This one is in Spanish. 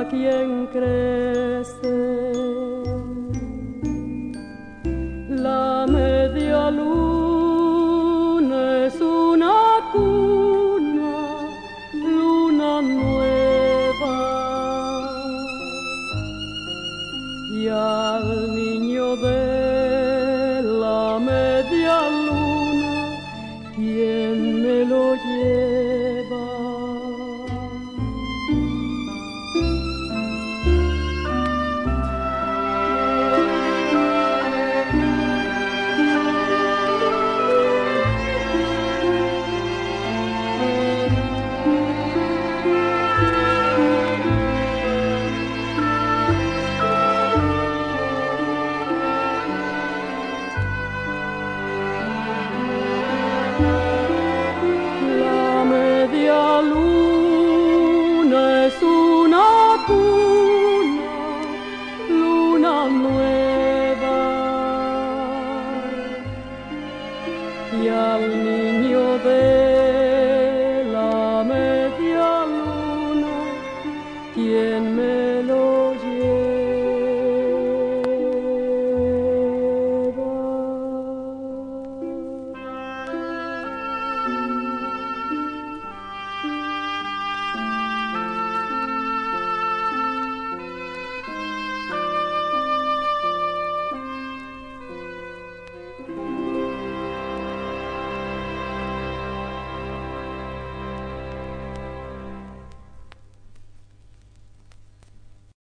quien crece. La media luna es una cuna, luna nueva, y al niño de la media luna, ¿quién me lo lleva? La media luna es una cuna, luna nueva, y al niño de